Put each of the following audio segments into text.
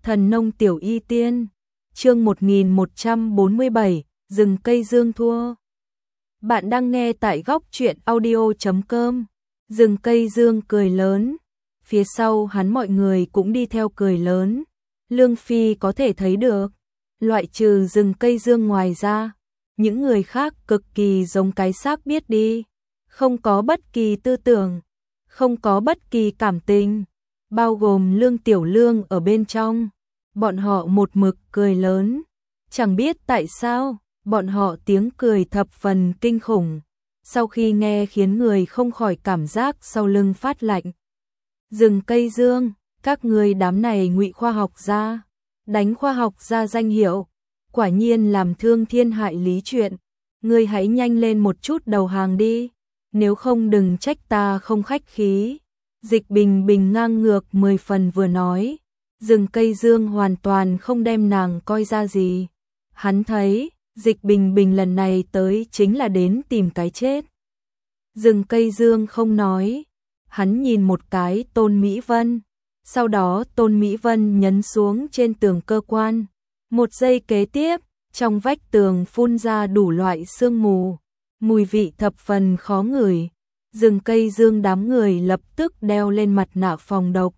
Thần nông tiểu y tiên, chương 1147, rừng cây dương thua. Bạn đang nghe tại góc truyện audio.com. Rừng cây dương cười lớn, phía sau hắn mọi người cũng đi theo cười lớn. Lương Phi có thể thấy được, loại trừ rừng cây dương ngoài ra, những người khác cực kỳ giống cái xác biết đi, không có bất kỳ tư tưởng, không có bất kỳ cảm tình, bao gồm Lương Tiểu Lương ở bên trong. Bọn họ một mực cười lớn, chẳng biết tại sao, bọn họ tiếng cười thập phần kinh khủng, sau khi nghe khiến người không khỏi cảm giác sau lưng phát lạnh. Rừng cây dương, các người đám này ngụy khoa học gia, đánh khoa học gia danh hiệu, quả nhiên làm thương thiên hại lý chuyện, ngươi hãy nhanh lên một chút đầu hàng đi, nếu không đừng trách ta không khách khí. Dịch Bình Bình ngang ngược 10 phần vừa nói, rừng cây dương hoàn toàn không đem nàng coi ra gì. Hắn thấy, Dịch Bình Bình lần này tới chính là đến tìm cái chết. Rừng cây dương không nói, hắn nhìn một cái Tôn Mỹ Vân, sau đó Tôn Mỹ Vân nhấn xuống trên tường cơ quan. Một giây kế tiếp, trong vách tường phun ra đủ loại sương mù, mùi vị thập phần khó ngửi. Rừng cây dương đám người lập tức đeo lên mặt nạ phòng độc.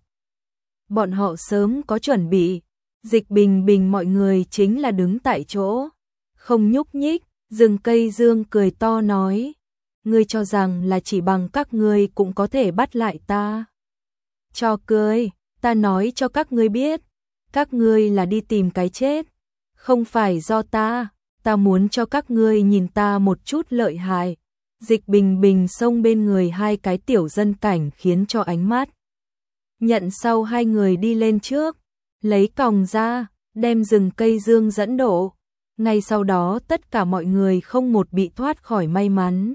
Bọn họ sớm có chuẩn bị, Dịch Bình Bình mọi người chính là đứng tại chỗ, không nhúc nhích. Rừng cây dương cười to nói, ngươi cho rằng là chỉ bằng các ngươi cũng có thể bắt lại ta. Cho cười, ta nói cho các ngươi biết, các ngươi là đi tìm cái chết, không phải do ta muốn cho các ngươi nhìn ta một chút lợi hại. Dịch Bình Bình xông bên người hai cái tiểu dân cảnh khiến cho ánh mắt. Nhận sau hai người đi lên trước, lấy còng ra, đem rừng cây dương dẫn độ. Ngay sau đó tất cả mọi người không một bị thoát khỏi may mắn.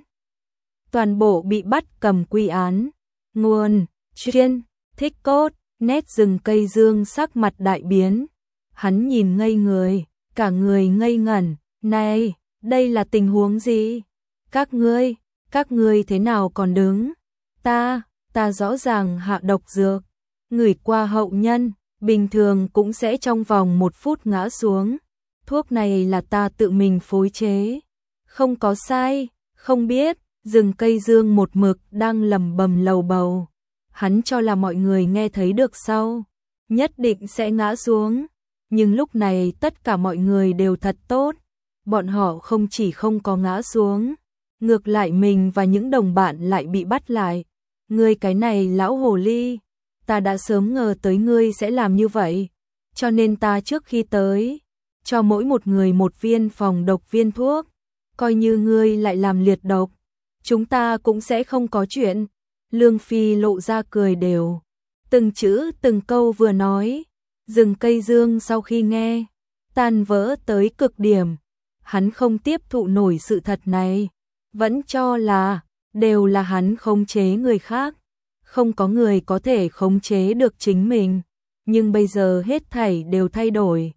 Toàn bộ bị bắt cầm quy án. Nguồn, chuyên, thích cốt, nét rừng cây dương sắc mặt đại biến. Hắn nhìn ngây người, cả người ngây ngẩn. Này, đây là tình huống gì? Các ngươi thế nào còn đứng? Ta rõ ràng hạ độc dược, ngửi qua hậu nhân, bình thường cũng sẽ trong vòng 1 phút ngã xuống. Thuốc này là ta tự mình phối chế, không có sai, không biết. Rừng cây dương một mực đang lầm bầm lầu bầu, hắn cho là mọi người nghe thấy được sau, nhất định sẽ ngã xuống. Nhưng lúc này tất cả mọi người đều thật tốt, bọn họ không chỉ không có ngã xuống, ngược lại mình và những đồng bạn lại bị bắt lại. Ngươi cái này lão hồ ly, ta đã sớm ngờ tới ngươi sẽ làm như vậy, cho nên ta trước khi tới, cho mỗi một người một viên phòng độc viên thuốc, coi như ngươi lại làm liệt độc, chúng ta cũng sẽ không có chuyện. Lương Phi lộ ra cười đều, từng chữ từng câu vừa nói. Rừng cây dương sau khi nghe, tan vỡ tới cực điểm, hắn không tiếp thụ nổi sự thật này, vẫn cho là đều là hắn khống chế người khác, không có người có thể khống chế được chính mình, nhưng bây giờ hết thảy đều thay đổi.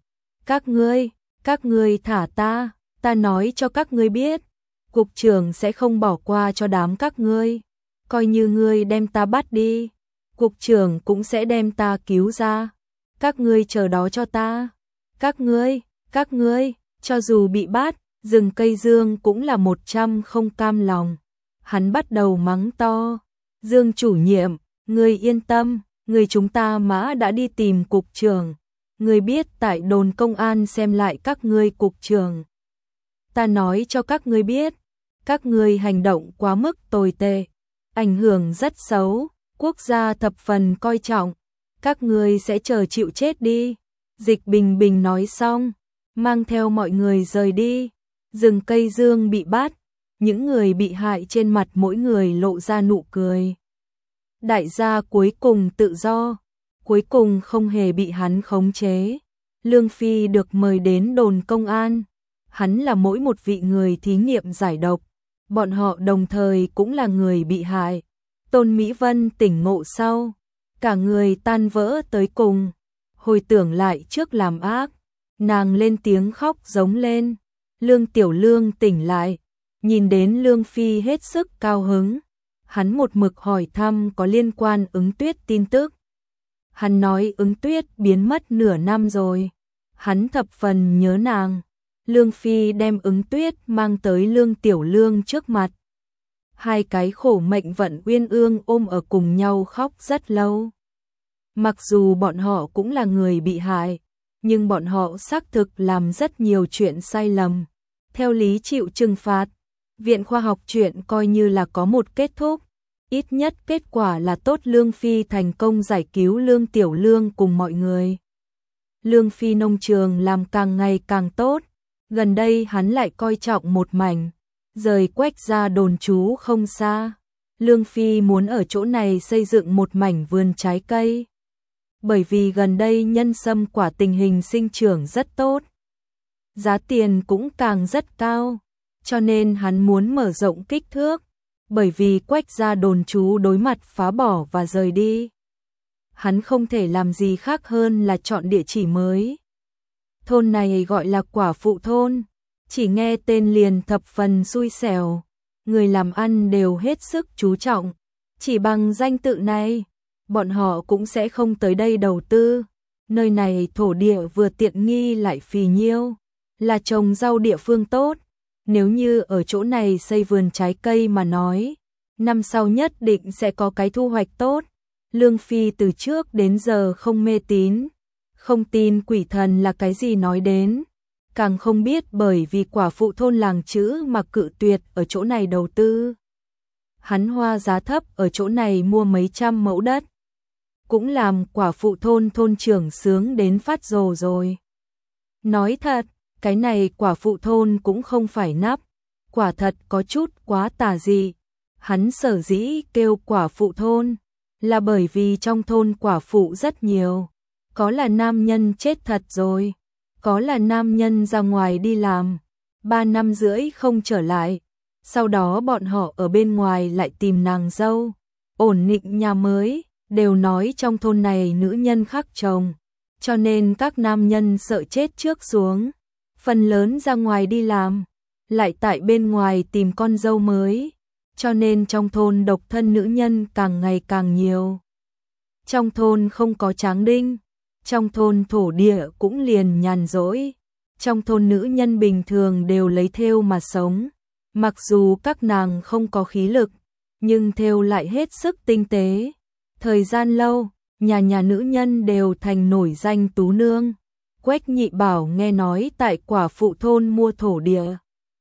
Các ngươi thả ta nói cho các ngươi biết, cục trưởng sẽ không bỏ qua cho đám các ngươi, coi như ngươi đem ta bắt đi, cục trưởng cũng sẽ đem ta cứu ra. Các ngươi chờ đó cho ta. Các ngươi, cho dù bị bắt, rừng cây dương cũng là 100 không cam lòng. Hắn bắt đầu mắng to. Dương chủ nhiệm, ngươi yên tâm, người chúng ta mã đã đi tìm cục trưởng. Ngươi biết tại đồn công an xem lại các ngươi cục trưởng. Ta nói cho các ngươi biết, các ngươi hành động quá mức tồi tệ, ảnh hưởng rất xấu, quốc gia thập phần coi trọng. Các ngươi sẽ chờ chịu chết đi. Dịch Bình Bình nói xong, mang theo mọi người rời đi. Rừng cây dương bị bắt, những người bị hại trên mặt mỗi người lộ ra nụ cười. Đại gia cuối cùng tự do, cuối cùng không hề bị hắn khống chế. Lương Phi được mời đến đồn công an, hắn là mỗi một vị người thí nghiệm giải độc, bọn họ đồng thời cũng là người bị hại. Tôn Mỹ Vân tỉnh ngộ sau, cả người tan vỡ tới cùng, hồi tưởng lại trước làm ác, nàng lên tiếng khóc giống lên. Lương Tiểu Lương tỉnh lại, nhìn đến Lương Phi hết sức cao hứng, hắn một mực hỏi thăm có liên quan Ứng Tuyết tin tức. Hắn nói Ứng Tuyết biến mất nửa năm rồi. Hắn thập phần nhớ nàng. Lương Phi đem Ứng Tuyết mang tới Lương Tiểu Lương trước mặt. Hai cái khổ mệnh vận uyên ương ôm ở cùng nhau khóc rất lâu. Mặc dù bọn họ cũng là người bị hại, nhưng bọn họ xác thực làm rất nhiều chuyện sai lầm. Theo lý chịu trừng phạt, Viện Khoa học chuyện coi như là có một kết thúc. Ít nhất kết quả là tốt, Lương Phi thành công giải cứu Lương Tiểu Lương cùng mọi người. Lương Phi nông trường làm càng ngày càng tốt. Gần đây hắn lại coi trọng một mảnh, rời Quách gia đồn trú không xa. Lương Phi muốn ở chỗ này xây dựng một mảnh vườn trái cây. Bởi vì gần đây nhân sâm quả tình hình sinh trưởng rất tốt. Giá tiền cũng càng rất cao, cho nên hắn muốn mở rộng kích thước. Bởi vì Quách gia đồn trú đối mặt phá bỏ và rời đi, hắn không thể làm gì khác hơn là chọn địa chỉ mới. Thôn này gọi là Quả Phụ thôn, chỉ nghe tên liền thập phần xui xẻo. Người làm ăn đều hết sức chú trọng, chỉ bằng danh tự này, bọn họ cũng sẽ không tới đây đầu tư. Nơi này thổ địa vừa tiện nghi lại phì nhiêu, là trồng rau địa phương tốt. Nếu như ở chỗ này xây vườn trái cây mà nói, năm sau nhất định sẽ có cái thu hoạch tốt. Lương Phi từ trước đến giờ không mê tín, không tin quỷ thần là cái gì nói đến, càng không biết bởi vì Quả Phụ thôn làng chữ mà cự tuyệt ở chỗ này đầu tư. Hắn hoa giá thấp ở chỗ này mua mấy trăm mẫu đất, cũng làm Quả Phụ thôn thôn trưởng sướng đến phát rồ rồi. Nói thật, cái này Quả Phụ thôn cũng không phải nắp, quả thật có chút quá tà dị. Hắn sở dĩ kêu Quả Phụ thôn là bởi vì trong thôn quả phụ rất nhiều, có là nam nhân chết thật rồi, có là nam nhân ra ngoài đi làm 3 năm rưỡi không trở lại, sau đó bọn họ ở bên ngoài lại tìm nàng dâu, ổn định nhà mới. Đều nói trong thôn này nữ nhân khác chồng, cho nên các nam nhân sợ chết trước xuống, phần lớn ra ngoài đi làm, lại tại bên ngoài tìm con dâu mới, cho nên trong thôn độc thân nữ nhân càng ngày càng nhiều. Trong thôn không có tráng đinh, trong thôn thổ địa cũng liền nhàn rỗi, trong thôn nữ nhân bình thường đều lấy thêu mà sống, mặc dù các nàng không có khí lực, nhưng thêu lại hết sức tinh tế. Thời gian lâu, nhà nhà nữ nhân đều thành nổi danh tú nương. Quách Nhị Bảo nghe nói tại Quả Phụ thôn mua thổ địa,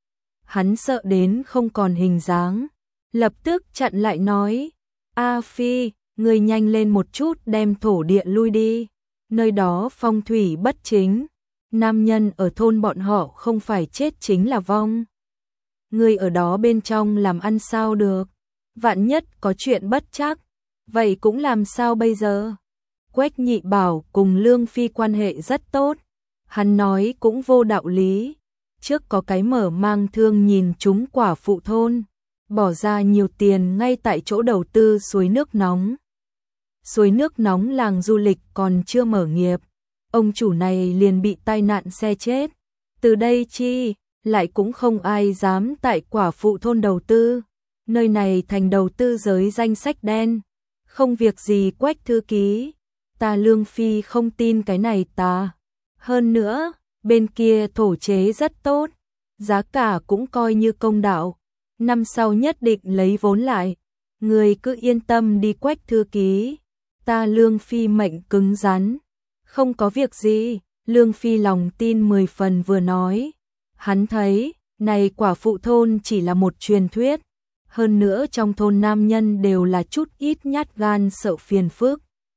hắn sợ đến không còn hình dáng, lập tức chặn lại nói: "A Phi, người nhanh lên một chút đem thổ địa lui đi, nơi đó phong thủy bất chính, nam nhân ở thôn bọn họ không phải chết chính là vong. Người ở đó bên trong làm ăn sao được, vạn nhất có chuyện bất trắc, vậy cũng làm sao bây giờ?" Quách Nhị Bảo cùng Lương Phi quan hệ rất tốt, hắn nói cũng vô đạo lý. Trước có cái mở mang thương nhìn chúng Quả Phụ thôn, bỏ ra nhiều tiền ngay tại chỗ đầu tư suối nước nóng. Suối nước nóng làng du lịch còn chưa mở nghiệp, ông chủ này liền bị tai nạn xe chết. Từ đây chi, lại cũng không ai dám tại Quả Phụ thôn đầu tư. Nơi này thành đầu tư giới danh sách đen. Không việc gì Quách thư ký, ta Lương Phi không tin cái này ta. Hơn nữa, bên kia thổ chế rất tốt, giá cả cũng coi như công đạo. Năm sau nhất định lấy vốn lại, người cứ yên tâm đi Quách thư ký. Ta Lương Phi mệnh cứng rắn, không có việc gì. Lương Phi lòng tin 10 phần vừa nói. Hắn thấy, này Quả Phụ thôn chỉ là một truyền thuyết. Hơn nữa trong thôn nam nhân đều là chút ít nhát gan sợ phiền phức.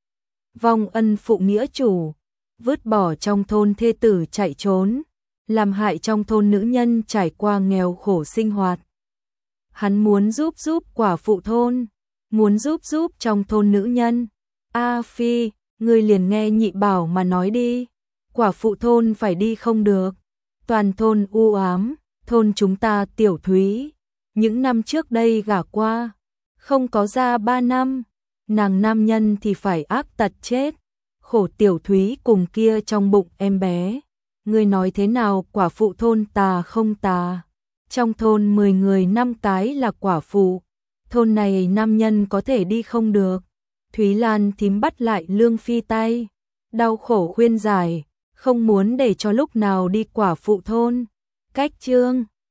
Vong ân phụ nghĩa chủ, vứt bỏ trong thôn thê tử chạy trốn, làm hại trong thôn nữ nhân trải qua nghèo khổ sinh hoạt. Hắn muốn giúp Quả Phụ thôn, muốn giúp trong thôn nữ nhân. A Phi, ngươi liền nghe Nhị Bảo mà nói đi, Quả Phụ thôn phải đi không được. Toàn thôn u ám, thôn chúng ta Tiểu Thúy, những năm trước đây gả qua, không có ra 3 năm, nàng nam nhân thì phải ác tật chết, khổ Tiểu Thúy cùng kia trong bụng em bé. Ngươi nói thế nào Quả Phụ thôn tà không tà? Trong thôn 10 người 5 cái là quả phụ, thôn này nam nhân có thể đi không được. Thúy Lan thím bắt lại Lương Phi tay, đau khổ khuyên giải, không muốn để cho lúc nào đi quả phụ thôn. Cách chương